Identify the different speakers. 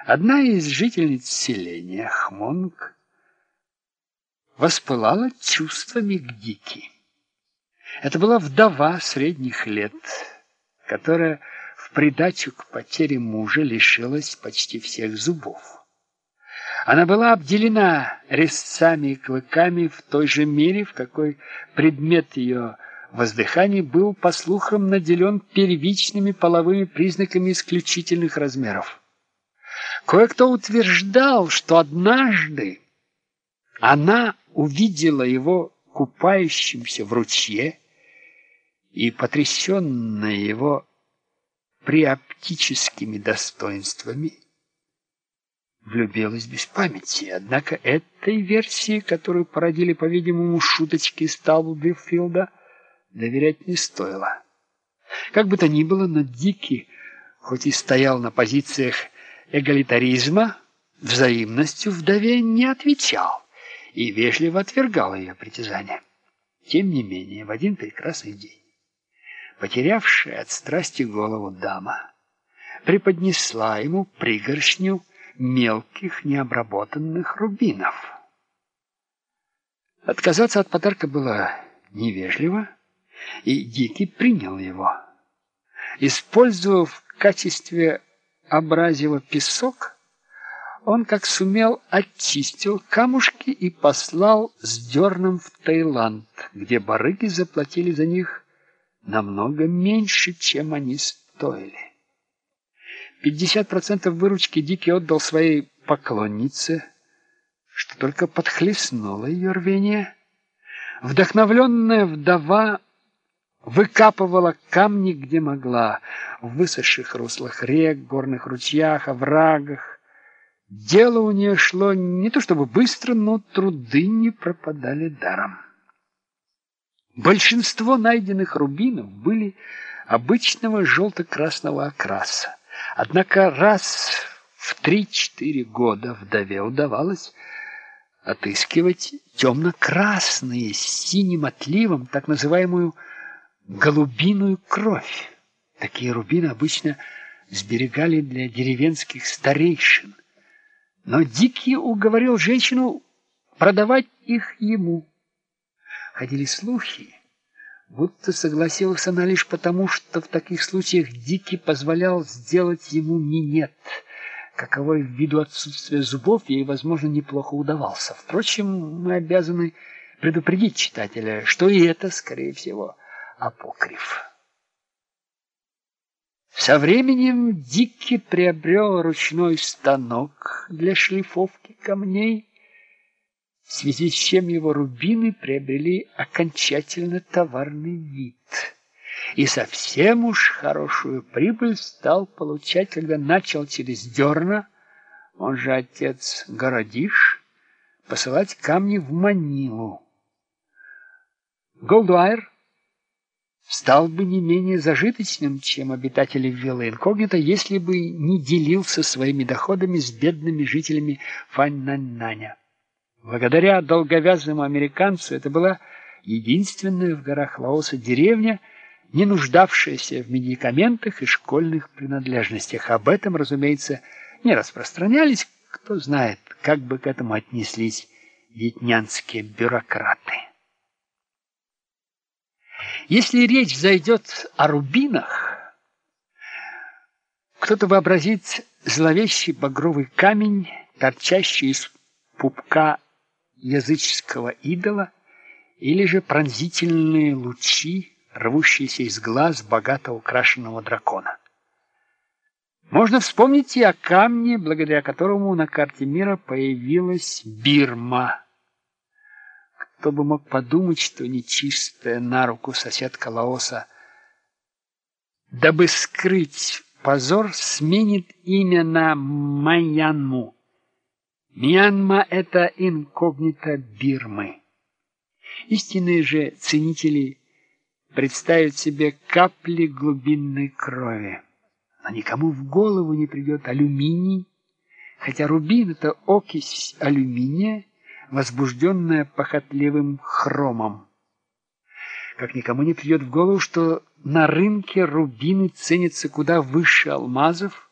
Speaker 1: Одна из жительниц селения, Хмонг, воспылала чувствами к Дике. Это была вдова средних лет, которая в придачу к потере мужа лишилась почти всех зубов. Она была обделена резцами и клыками в той же мере, в какой предмет ее воздыханий был, по слухам, наделен первичными половыми признаками исключительных размеров. Кое-кто утверждал, что однажды она увидела его купающимся в ручье и, потрясенная его приоптическими достоинствами, влюбилась без памяти. Однако этой версии, которую породили, по-видимому, шуточки Сталбифилда, доверять не стоило. Как бы то ни было, но Дики, хоть и стоял на позициях эгалитаризма, взаимностью вдове не отвечал и вежливо отвергал ее притязания. Тем не менее, в один прекрасный день потерявшая от страсти голову дама преподнесла ему пригоршню мелких необработанных рубинов. Отказаться от подарка было невежливо, и Дикий принял его. Использовав в качестве абразива песок, он, как сумел, очистил камушки и послал с дерном в Таиланд, где барыги заплатили за них намного меньше, чем они стоили. 50% выручки Дикий отдал своей поклоннице, что только подхлестнуло ее рвение. Вдохновленная вдова выкапывала камни, где могла, в высохших руслах рек, горных ручьях, оврагах. Дело у нее шло не то чтобы быстро, но труды не пропадали даром. Большинство найденных рубинов были обычного желто-красного окраса. Однако раз в 3-4 года вдове удавалось отыскивать темно-красные с синим отливом, так называемую голубиную кровь. Такие рубины обычно сберегали для деревенских старейшин. Но Дикий уговорил женщину продавать их ему. Ходили слухи, будто согласилась она лишь потому, что в таких случаях Дикий позволял сделать ему минет, каковой ввиду отсутствия зубов ей, возможно, неплохо удавался. Впрочем, мы обязаны предупредить читателя, что и это, скорее всего, апокриф. Со временем Дикий приобрел ручной станок для шлифовки камней, в связи с чем его рубины приобрели окончательно товарный вид. И совсем уж хорошую прибыль стал получать, когда начал через дерна, он же отец Городиш, посылать камни в Манилу. Голдуайр стал бы не менее зажиточным, чем обитатели виллы Инкогнито, если бы не делился своими доходами с бедными жителями Фаньнаньнаня. Благодаря долговязому американцу это была единственная в горах Лаоса деревня, не нуждавшаяся в медикаментах и школьных принадлежностях. Об этом, разумеется, не распространялись, кто знает, как бы к этому отнеслись вьетнамские бюрократы. Если речь зайдет о рубинах, кто-то вообразит зловещий багровый камень, торчащий из пупка языческого идола, или же пронзительные лучи, рвущиеся из глаз богато украшенного дракона. Можно вспомнить и о камне, благодаря которому на карте мира появилась Бирма. Кто бы мог подумать, что нечистая на руку соседка Лаоса, дабы скрыть позор, сменит имя на Мьянму. Мьянма — это инкогнито Бирмы. Истинные же ценители представят себе капли глубинной крови. Но никому в голову не придет алюминий, хотя рубин — это окись алюминия, возбужденная похотливым хромом. Как никому не придет в голову, что на рынке рубины ценятся куда выше алмазов,